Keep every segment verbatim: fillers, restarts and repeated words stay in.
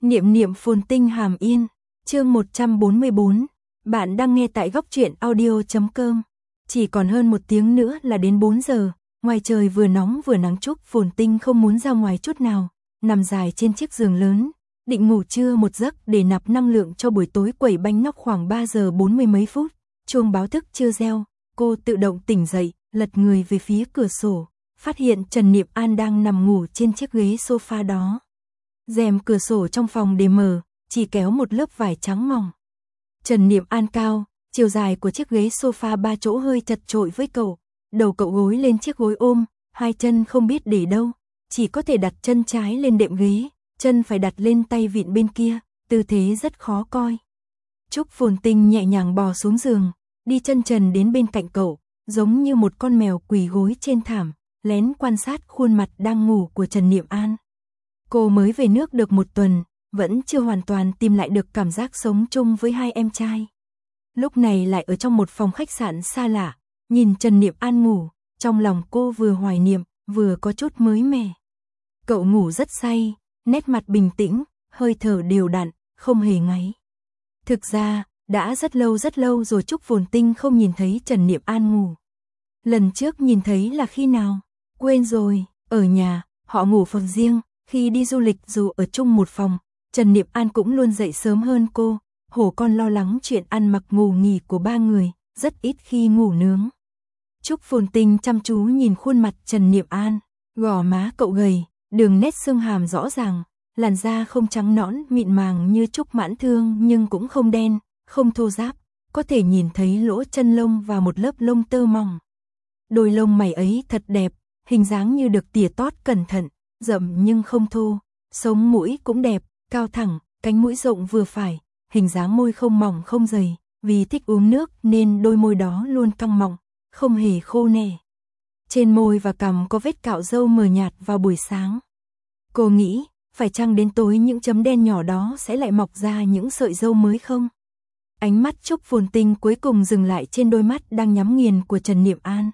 Niệm niệm phồn tinh hàm yên, chương một trăm bốn mươi bốn. Bạn đang nghe tại góc truyện audio chấm com. Chỉ còn hơn một tiếng nữa là đến bốn giờ, ngoài trời vừa nóng vừa nắng. Trúc Phồn Tinh không muốn ra ngoài chút nào, nằm dài trên chiếc giường lớn, định ngủ trưa một giấc để nạp năng lượng cho buổi tối quẩy bánh nóc. Khoảng ba giờ bốn mươi mấy phút, chuông báo thức chưa reo, cô tự động tỉnh dậy, lật người về phía cửa sổ, phát hiện Trần Niệm An đang nằm ngủ trên chiếc ghế sofa đó. Rèm cửa sổ trong phòng để mở, chỉ kéo một lớp vải trắng mỏng. Trần Niệm An cao, chiều dài của chiếc ghế sofa ba chỗ hơi chật chội với cậu, đầu cậu gối lên chiếc gối ôm, hai chân không biết để đâu, chỉ có thể đặt chân trái lên đệm ghế, chân phải đặt lên tay vịn bên kia, tư thế rất khó coi. Trúc Phồn Tinh nhẹ nhàng bò xuống giường, đi chân trần đến bên cạnh cậu, giống như một con mèo quỳ gối trên thảm, lén quan sát khuôn mặt đang ngủ của Trần Niệm An. Cô mới về nước được một tuần, vẫn chưa hoàn toàn tìm lại được cảm giác sống chung với hai em trai. Lúc này lại ở trong một phòng khách sạn xa lạ, nhìn Trần Niệm An ngủ, trong lòng cô vừa hoài niệm, vừa có chút mới mẻ. Cậu ngủ rất say, nét mặt bình tĩnh, hơi thở đều đặn, không hề ngáy. Thực ra, đã rất lâu rất lâu rồi Trúc Phồn Tinh không nhìn thấy Trần Niệm An ngủ. Lần trước nhìn thấy là khi nào? Quên rồi, ở nhà, họ ngủ phòng riêng. Khi đi du lịch dù ở chung một phòng, Trần Niệm An cũng luôn dậy sớm hơn cô, hổ con lo lắng chuyện ăn mặc ngủ nghỉ của ba người, rất ít khi ngủ nướng. Trúc Phồn Tinh chăm chú nhìn khuôn mặt Trần Niệm An, gò má cậu gầy, đường nét xương hàm rõ ràng, làn da không trắng nõn mịn màng như Trúc Mãn Thương nhưng cũng không đen, không thô ráp, có thể nhìn thấy lỗ chân lông và một lớp lông tơ mỏng. Đôi lông mày ấy thật đẹp, hình dáng như được tỉa tót cẩn thận, rậm nhưng không thô, sống mũi cũng đẹp, cao thẳng, cánh mũi rộng vừa phải, hình dáng môi không mỏng không dày, vì thích uống nước nên đôi môi đó luôn căng mọng, không hề khô nẻ. Trên môi và cằm có vết cạo râu mờ nhạt vào buổi sáng. Cô nghĩ, phải chăng đến tối những chấm đen nhỏ đó sẽ lại mọc ra những sợi râu mới không? Ánh mắt Trúc Phồn Tinh cuối cùng dừng lại trên đôi mắt đang nhắm nghiền của Trần Niệm An.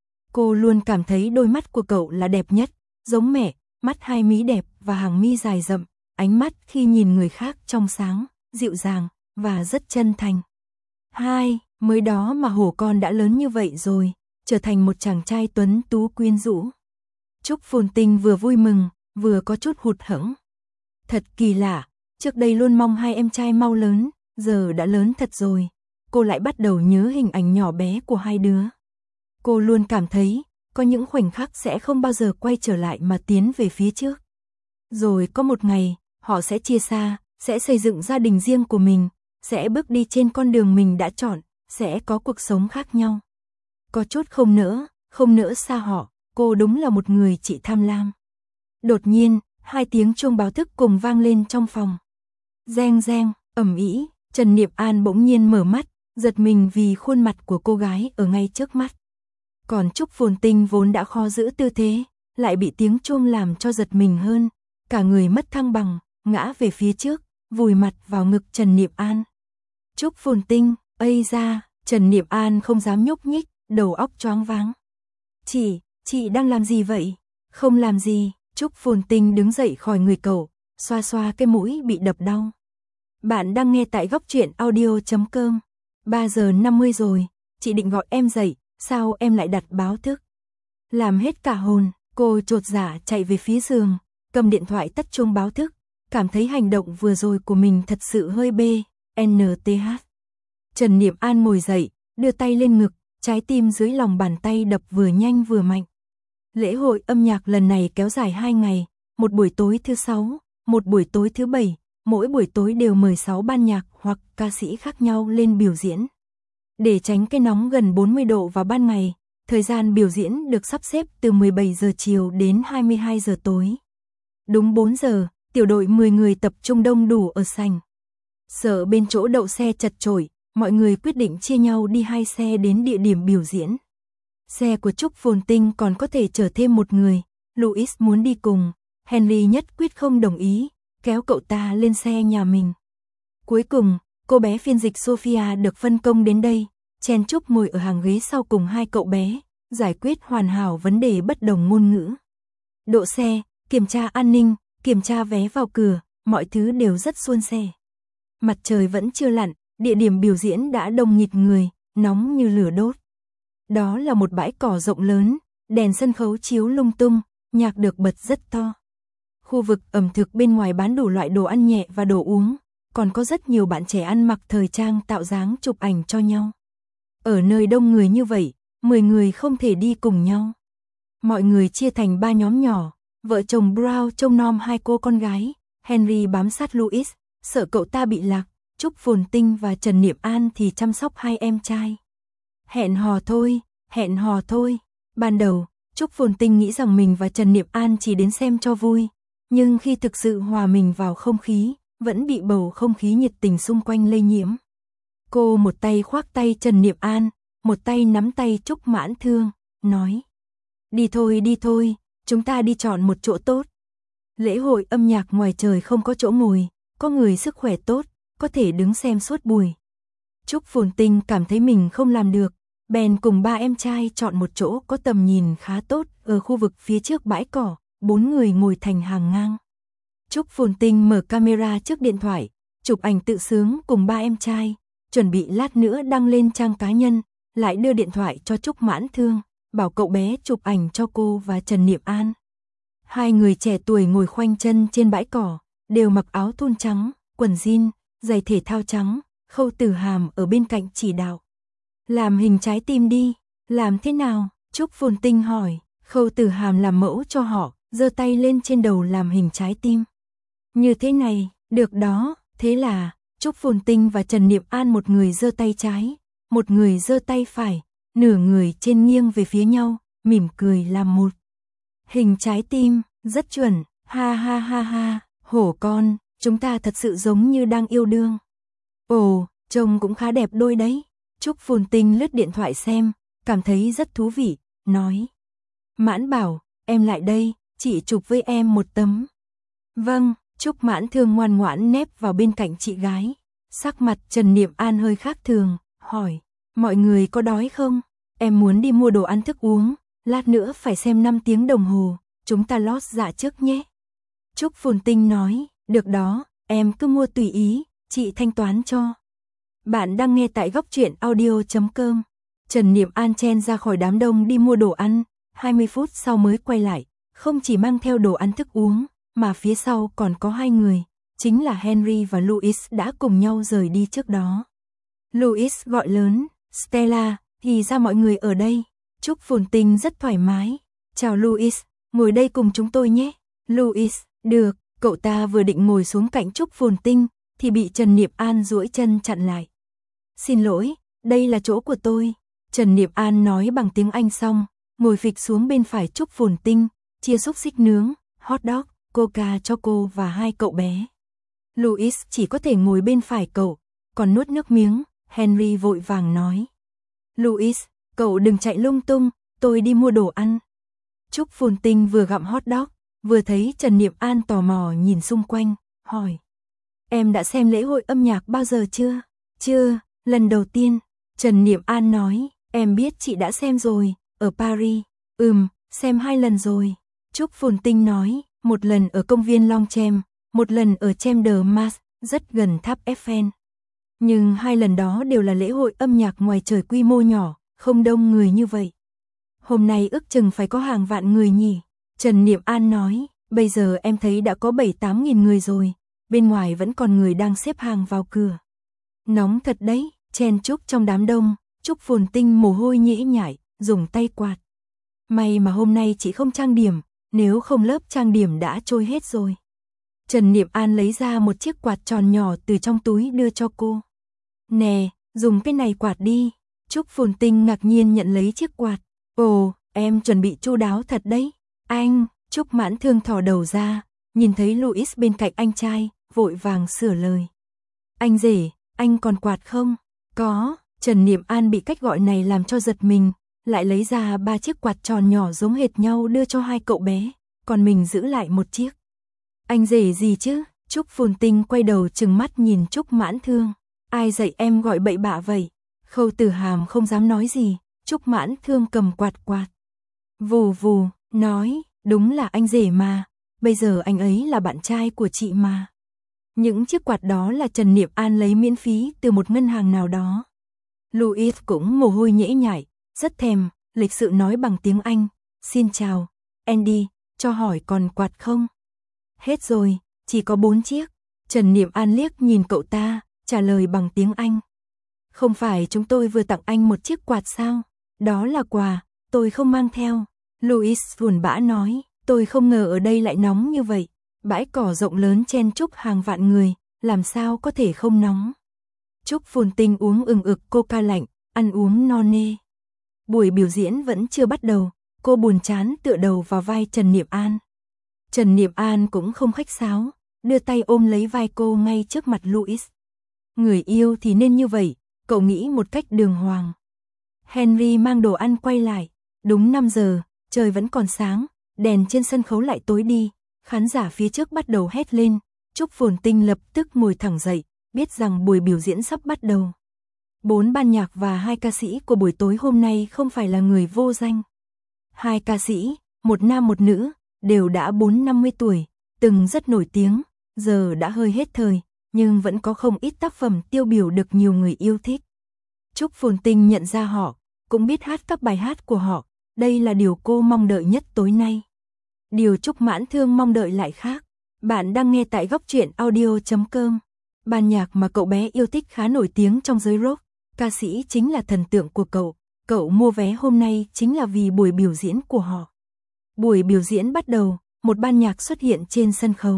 Cô luôn cảm thấy đôi mắt của cậu là đẹp nhất, giống mẹ, mắt hai mí đẹp và hàng mi dài rậm, ánh mắt khi nhìn người khác trong sáng, dịu dàng và rất chân thành. Hai, mới đó mà hổ con đã lớn như vậy rồi, trở thành một chàng trai tuấn tú quyến rũ. Trúc Phồn Tinh vừa vui mừng, vừa có chút hụt hẫng. Thật kỳ lạ, trước đây luôn mong hai em trai mau lớn, giờ đã lớn thật rồi, cô lại bắt đầu nhớ hình ảnh nhỏ bé của hai đứa. Cô luôn cảm thấy, có những khoảnh khắc sẽ không bao giờ quay trở lại mà tiến về phía trước. Rồi có một ngày, họ sẽ chia xa, sẽ xây dựng gia đình riêng của mình, sẽ bước đi trên con đường mình đã chọn, sẽ có cuộc sống khác nhau. Có chút không nỡ, không nỡ xa họ, cô đúng là một người chị tham lam. Đột nhiên, hai tiếng chuông báo thức cùng vang lên trong phòng. Reng reng, ầm ĩ, Trần Niệm An bỗng nhiên mở mắt, giật mình vì khuôn mặt của cô gái ở ngay trước mắt. Còn Trúc Phồn Tinh vốn đã khó giữ tư thế, lại bị tiếng chuông làm cho giật mình hơn, cả người mất thăng bằng, ngã về phía trước, vùi mặt vào ngực Trần Niệm An. Trúc Phồn Tinh, ây da, Trần Niệm An không dám nhúc nhích, đầu óc choáng váng. Chị, chị đang làm gì vậy? Không làm gì, Trúc Phồn Tinh đứng dậy khỏi người cậu, xoa xoa cái mũi bị đập đau. Bạn đang nghe tại góc truyện audio chấm com. ba giờ năm mươi rồi, chị định gọi em dậy, sao em lại đặt báo thức? Làm hết cả hồn, cô chột dạ chạy về phía giường, cầm điện thoại tắt chuông báo thức, cảm thấy hành động vừa rồi của mình thật sự hơi bê, en tê hát. Trần Niệm An ngồi dậy, đưa tay lên ngực, trái tim dưới lòng bàn tay đập vừa nhanh vừa mạnh. Lễ hội âm nhạc lần này kéo dài hai ngày, một buổi tối thứ sáu, một buổi tối thứ bảy, mỗi buổi tối đều mời sáu ban nhạc hoặc ca sĩ khác nhau lên biểu diễn. Để tránh cái nóng gần bốn mươi độ vào ban ngày, thời gian biểu diễn được sắp xếp từ mười bảy giờ chiều đến hai mươi hai giờ tối. Đúng bốn giờ, tiểu đội mười người tập trung đông đủ ở sảnh. Sợ bên chỗ đậu xe chật chội, mọi người quyết định chia nhau đi hai xe đến địa điểm biểu diễn. Xe của Trúc Phồn Tinh còn có thể chở thêm một người, Louis muốn đi cùng, Henry nhất quyết không đồng ý, kéo cậu ta lên xe nhà mình. Cuối cùng, cô bé phiên dịch Sophia được phân công đến đây, chen chúc ngồi ở hàng ghế sau cùng hai cậu bé, giải quyết hoàn hảo vấn đề bất đồng ngôn ngữ. Độ xe, kiểm tra an ninh, kiểm tra vé vào cửa, mọi thứ đều rất suôn sẻ. Mặt trời vẫn chưa lặn, địa điểm biểu diễn đã đông nghịt người, nóng như lửa đốt. Đó là một bãi cỏ rộng lớn, đèn sân khấu chiếu lung tung, nhạc được bật rất to. Khu vực ẩm thực bên ngoài bán đủ loại đồ ăn nhẹ và đồ uống, còn có rất nhiều bạn trẻ ăn mặc thời trang tạo dáng chụp ảnh cho nhau. Ở nơi đông người như vậy, mười người không thể đi cùng nhau. Mọi người chia thành ba nhóm nhỏ, vợ chồng Brown trông nom hai cô con gái, Henry bám sát Louis, sợ cậu ta bị lạc, Trúc Phồn Tinh và Trần Niệm An thì chăm sóc hai em trai. Hẹn hò thôi, hẹn hò thôi. Ban đầu, Trúc Phồn Tinh nghĩ rằng mình và Trần Niệm An chỉ đến xem cho vui, nhưng khi thực sự hòa mình vào không khí, vẫn bị bầu không khí nhiệt tình xung quanh lây nhiễm. Cô một tay khoác tay Trần Niệm An, một tay nắm tay Trúc Mãn Thương, nói: "Đi thôi đi thôi, chúng ta đi chọn một chỗ tốt." Lễ hội âm nhạc ngoài trời không có chỗ ngồi, có người sức khỏe tốt, có thể đứng xem suốt buổi. Trúc Phồn Tinh cảm thấy mình không làm được, bèn cùng ba em trai chọn một chỗ có tầm nhìn khá tốt ở khu vực phía trước bãi cỏ, bốn người ngồi thành hàng ngang. Trúc Phồn Tinh mở camera trước điện thoại, chụp ảnh tự sướng cùng ba em trai, chuẩn bị lát nữa đăng lên trang cá nhân, lại đưa điện thoại cho Trúc Mãn Thương, bảo cậu bé chụp ảnh cho cô và Trần Niệm An. Hai người trẻ tuổi ngồi khoanh chân trên bãi cỏ, đều mặc áo thun trắng, quần jean, giày thể thao trắng, Khâu Tử Hàm ở bên cạnh chỉ đạo. "Làm hình trái tim đi." "Làm thế nào?" Trúc Phồn Tinh hỏi. Khâu Tử Hàm làm mẫu cho họ, giơ tay lên trên đầu làm hình trái tim. "Như thế này, được đó." Thế là, Trúc Phồn Tinh và Trần Niệm An một người giơ tay trái, một người giơ tay phải, nửa người trên nghiêng về phía nhau, mỉm cười làm một hình trái tim, rất chuẩn, ha ha ha ha, hổ con, chúng ta thật sự giống như đang yêu đương. Ồ, trông cũng khá đẹp đôi đấy. Trúc Phồn Tinh lướt điện thoại xem, cảm thấy rất thú vị, nói: "Mãn Bảo, em lại đây, chị chụp với em một tấm." "Vâng." Trúc Mãn Thương ngoan ngoãn nép vào bên cạnh chị gái. Sắc mặt Trần Niệm An hơi khác thường, hỏi: "Mọi người có đói không? Em muốn đi mua đồ ăn thức uống, lát nữa phải xem năm tiếng đồng hồ, chúng ta lót dạ trước nhé." Trúc Phồn Tinh nói: "Được đó, em cứ mua tùy ý, chị thanh toán cho." Bạn đang nghe tại góc truyện audio chấm com. Trần Niệm An chen ra khỏi đám đông đi mua đồ ăn, hai mươi phút sau mới quay lại, không chỉ mang theo đồ ăn thức uống, mà phía sau còn có hai người, chính là Henry và Louis đã cùng nhau rời đi trước đó. Louis gọi lớn: "Stella, thì ra mọi người ở đây." Trúc Phồn Tinh rất thoải mái: "Chào Louis, ngồi đây cùng chúng tôi nhé." Louis: "Được." Cậu ta vừa định ngồi xuống cạnh Trúc Phồn Tinh, thì bị Trần Niệm An duỗi chân chặn lại. "Xin lỗi, đây là chỗ của tôi." Trần Niệm An nói bằng tiếng Anh xong, ngồi phịch xuống bên phải Trúc Phồn Tinh, chia xúc xích nướng, hot dog, coca cho cô và hai cậu bé. Louis chỉ có thể ngồi bên phải cậu, còn nuốt nước miếng. Henry vội vàng nói: "Louis, cậu đừng chạy lung tung, tôi đi mua đồ ăn." Trúc Phồn Tinh vừa gặm hot dog, vừa thấy Trần Niệm An tò mò nhìn xung quanh, hỏi: "Em đã xem lễ hội âm nhạc bao giờ chưa?" "Chưa, lần đầu tiên." Trần Niệm An nói: "Em biết chị đã xem rồi, ở Paris." "Ừm, xem hai lần rồi." Trúc Phồn Tinh nói: "Một lần ở công viên Longchamp, một lần ở Champ de Mars, rất gần tháp Eiffel. Nhưng hai lần đó đều là lễ hội âm nhạc ngoài trời quy mô nhỏ, không đông người như vậy. Hôm nay ước chừng phải có hàng vạn người nhỉ." Trần Niệm An nói: "Bây giờ em thấy đã có bảy tám nghìn người rồi, bên ngoài vẫn còn người đang xếp hàng vào cửa." "Nóng thật đấy." Chen chúc trong đám đông, Trúc Phồn Tinh mồ hôi nhễ nhại, dùng tay quạt. "May mà hôm nay chị không trang điểm, nếu không lớp trang điểm đã trôi hết rồi." Trần Niệm An lấy ra một chiếc quạt tròn nhỏ từ trong túi đưa cho cô. "Nè, dùng cái này quạt đi." Trúc Phồn Tinh ngạc nhiên nhận lấy chiếc quạt. "Ồ, em chuẩn bị chu đáo thật đấy." "Anh." Trúc Mãn Thương thò đầu ra, nhìn thấy Louis bên cạnh anh trai, vội vàng sửa lời: "Anh rể, anh còn quạt không?" "Có." Trần Niệm An bị cách gọi này làm cho giật mình, lại lấy ra ba chiếc quạt tròn nhỏ giống hệt nhau đưa cho hai cậu bé, còn mình giữ lại một chiếc. "Anh rể gì chứ?" Trúc Phồn Tinh quay đầu trừng mắt nhìn Trúc Mãn Thương. "Ai dạy em gọi bậy bạ vậy?" Khâu Tử Hàm không dám nói gì, Trúc Mãn Thương cầm quạt quạt. Vù vù, nói: "Đúng là anh rể mà, bây giờ anh ấy là bạn trai của chị mà." Những chiếc quạt đó là Trần Niệm An lấy miễn phí từ một ngân hàng nào đó. Louis cũng mồ hôi nhễ nhại, rất thèm, lịch sự nói bằng tiếng Anh, xin chào, Andy, cho hỏi còn quạt không? Hết rồi, chỉ có bốn chiếc. Trần Niệm An liếc nhìn cậu ta, trả lời bằng tiếng Anh. Không phải chúng tôi vừa tặng anh một chiếc quạt sao? Đó là quà, tôi không mang theo. Louis buồn bã nói, tôi không ngờ ở đây lại nóng như vậy. Bãi cỏ rộng lớn chen chúc hàng vạn người, làm sao có thể không nóng. Trúc Phồn Tinh uống ừng ực coca lạnh, ăn uống no nê. Buổi biểu diễn vẫn chưa bắt đầu, cô buồn chán tựa đầu vào vai Trần Niệm An. Trần Niệm An cũng không khách sáo, đưa tay ôm lấy vai cô ngay trước mặt Louis. Người yêu thì nên như vậy, cậu nghĩ một cách đường hoàng. Henry mang đồ ăn quay lại, đúng năm giờ, trời vẫn còn sáng, đèn trên sân khấu lại tối đi, khán giả phía trước bắt đầu hét lên, Trúc Phồn Tinh lập tức ngồi thẳng dậy, biết rằng buổi biểu diễn sắp bắt đầu. Bốn ban nhạc và hai ca sĩ của buổi tối hôm nay không phải là người vô danh. Hai ca sĩ, một nam một nữ, đều đã bốn năm mươi tuổi, từng rất nổi tiếng, giờ đã hơi hết thời, nhưng vẫn có không ít tác phẩm tiêu biểu được nhiều người yêu thích. Trúc Phồn Tinh nhận ra họ, cũng biết hát các bài hát của họ, đây là điều cô mong đợi nhất tối nay. Điều Trúc Mãn Thương mong đợi lại khác. Bạn đang nghe tại góc truyện audio chấm com. Ban nhạc mà cậu bé yêu thích khá nổi tiếng trong giới rock, ca sĩ chính là thần tượng của cậu, cậu mua vé hôm nay chính là vì buổi biểu diễn của họ. Buổi biểu diễn bắt đầu, một ban nhạc xuất hiện trên sân khấu.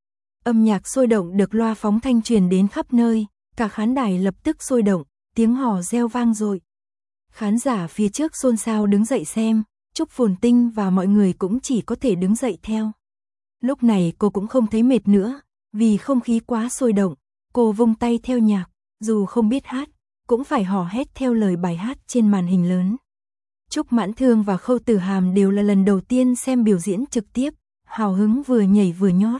Âm nhạc sôi động được loa phóng thanh truyền đến khắp nơi, cả khán đài lập tức sôi động, tiếng hò reo vang dội. Khán giả phía trước xôn xao đứng dậy xem, Trúc Phồn Tinh và mọi người cũng chỉ có thể đứng dậy theo. Lúc này cô cũng không thấy mệt nữa, vì không khí quá sôi động, cô vung tay theo nhạc, dù không biết hát, cũng phải hò hét theo lời bài hát trên màn hình lớn. Trúc Mãn Thương và Khâu Tử Hàm đều là lần đầu tiên xem biểu diễn trực tiếp, hào hứng vừa nhảy vừa nhót.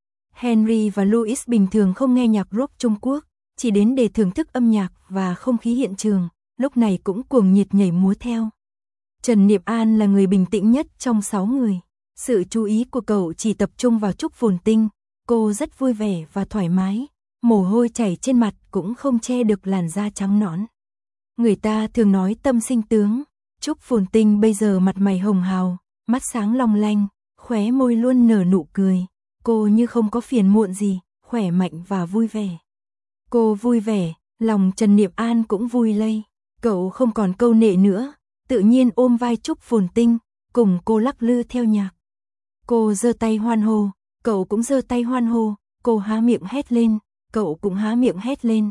Henry và Louis bình thường không nghe nhạc rock Trung Quốc, chỉ đến để thưởng thức âm nhạc và không khí hiện trường, lúc này cũng cuồng nhiệt nhảy múa theo. Trần Niệm An là người bình tĩnh nhất trong sáu người. Sự chú ý của cậu chỉ tập trung vào Trúc Phồn Tinh, cô rất vui vẻ và thoải mái, mồ hôi chảy trên mặt cũng không che được làn da trắng nõn. Người ta thường nói tâm sinh tướng, Trúc Phồn Tinh bây giờ mặt mày hồng hào, mắt sáng long lanh, khóe môi luôn nở nụ cười, cô như không có phiền muộn gì, khỏe mạnh và vui vẻ. Cô vui vẻ, lòng Trần Niệm An cũng vui lây, cậu không còn câu nệ nữa, tự nhiên ôm vai Trúc Phồn Tinh, cùng cô lắc lư theo nhạc. Cô giơ tay hoan hô, cậu cũng giơ tay hoan hô, cô há miệng hét lên, cậu cũng há miệng hét lên.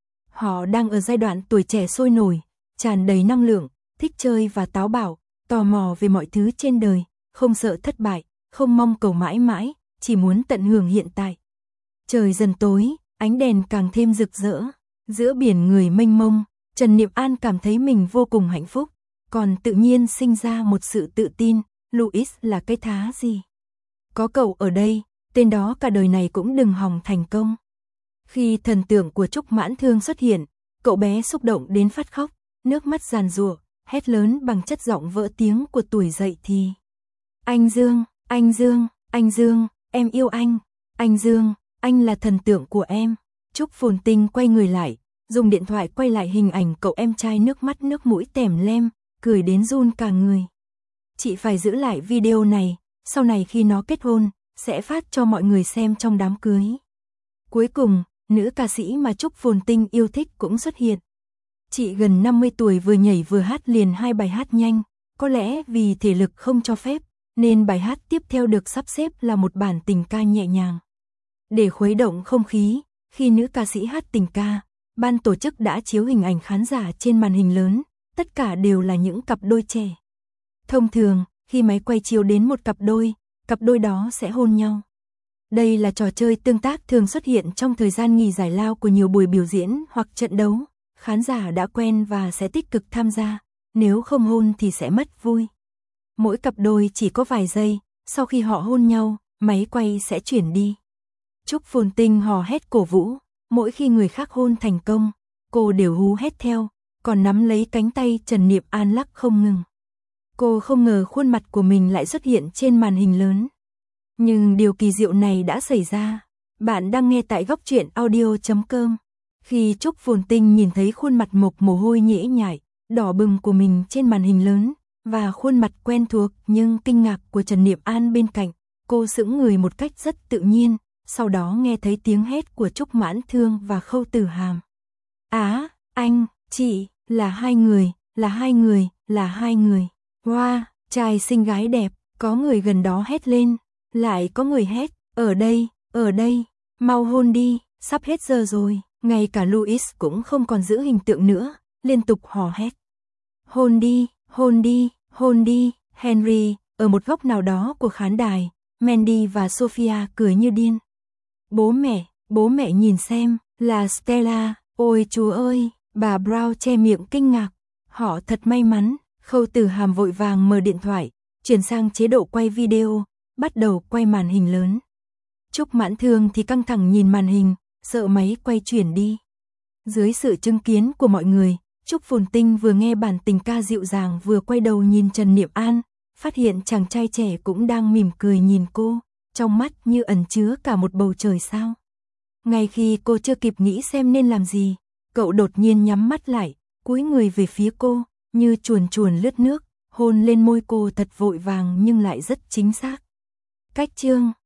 Họ đang ở giai đoạn tuổi trẻ sôi nổi, tràn đầy năng lượng, thích chơi và táo bạo, tò mò về mọi thứ trên đời, không sợ thất bại, không mong cầu mãi mãi, chỉ muốn tận hưởng hiện tại. Trời dần tối, ánh đèn càng thêm rực rỡ, giữa biển người mênh mông, Trần Niệm An cảm thấy mình vô cùng hạnh phúc, còn tự nhiên sinh ra một sự tự tin, Louis là cái thá gì. Có cậu ở đây, tên đó cả đời này cũng đừng hòng thành công. Khi thần tượng của Trúc Mãn Thương xuất hiện, cậu bé xúc động đến phát khóc, nước mắt giàn giụa, hét lớn bằng chất giọng vỡ tiếng của tuổi dậy thì. Anh Dương, anh Dương, anh Dương, em yêu anh, anh Dương, anh là thần tượng của em. Trúc Phồn Tinh quay người lại, dùng điện thoại quay lại hình ảnh cậu em trai nước mắt nước mũi tèm lem, cười đến run cả người. Chị phải giữ lại video này, sau này khi nó kết hôn, sẽ phát cho mọi người xem trong đám cưới. Cuối cùng, nữ ca sĩ mà Trúc Phồn Tinh yêu thích cũng xuất hiện. Chị gần năm mươi tuổi vừa nhảy vừa hát liền hai bài hát nhanh, có lẽ vì thể lực không cho phép, nên bài hát tiếp theo được sắp xếp là một bản tình ca nhẹ nhàng. Để khuấy động không khí, khi nữ ca sĩ hát tình ca, ban tổ chức đã chiếu hình ảnh khán giả trên màn hình lớn, tất cả đều là những cặp đôi trẻ. Thông thường, khi máy quay chiếu đến một cặp đôi, cặp đôi đó sẽ hôn nhau. Đây là trò chơi tương tác thường xuất hiện trong thời gian nghỉ giải lao của nhiều buổi biểu diễn hoặc trận đấu. Khán giả đã quen và sẽ tích cực tham gia, nếu không hôn thì sẽ mất vui. Mỗi cặp đôi chỉ có vài giây, sau khi họ hôn nhau, máy quay sẽ chuyển đi. Trúc Phồn Tinh hò hét cổ vũ, mỗi khi người khác hôn thành công, cô đều hú hét theo, còn nắm lấy cánh tay Trần Niệm An lắc không ngừng. Cô không ngờ khuôn mặt của mình lại xuất hiện trên màn hình lớn. Nhưng điều kỳ diệu này đã xảy ra. Bạn đang nghe tại góc truyện audio chấm com. Khi Trúc Phồn Tinh nhìn thấy khuôn mặt mộc mồ hôi nhễ nhại, đỏ bừng của mình trên màn hình lớn, và khuôn mặt quen thuộc nhưng kinh ngạc của Trần Niệm An bên cạnh, cô sững người một cách rất tự nhiên, sau đó nghe thấy tiếng hét của Trúc Mãn Thương và Khâu Tử Hàm. Á, anh, chị, là hai người, là hai người, là hai người. Wow, trai xinh gái đẹp, có người gần đó hét lên, lại có người hét, ở đây, ở đây, mau hôn đi, sắp hết giờ rồi. Ngay cả Louis cũng không còn giữ hình tượng nữa, liên tục hò hét. Hôn đi, hôn đi, hôn đi, Henry, ở một góc nào đó của khán đài, Mandy và Sophia cười như điên. Bố mẹ, bố mẹ nhìn xem, là Stella, ôi chúa ơi, bà Brown che miệng kinh ngạc. Họ thật may mắn. Khâu Tử Hàm vội vàng mở điện thoại, chuyển sang chế độ quay video, bắt đầu quay màn hình lớn. Trúc Mãn Thương thì căng thẳng nhìn màn hình, sợ máy quay chuyển đi. Dưới sự chứng kiến của mọi người, Trúc Phồn Tinh vừa nghe bản tình ca dịu dàng vừa quay đầu nhìn Trần Niệm An, phát hiện chàng trai trẻ cũng đang mỉm cười nhìn cô, trong mắt như ẩn chứa cả một bầu trời sao. Ngay khi cô chưa kịp nghĩ xem nên làm gì, cậu đột nhiên nhắm mắt lại, cúi người về phía cô, như chuồn chuồn lướt nước, hôn lên môi cô thật vội vàng nhưng lại rất chính xác. Cách chương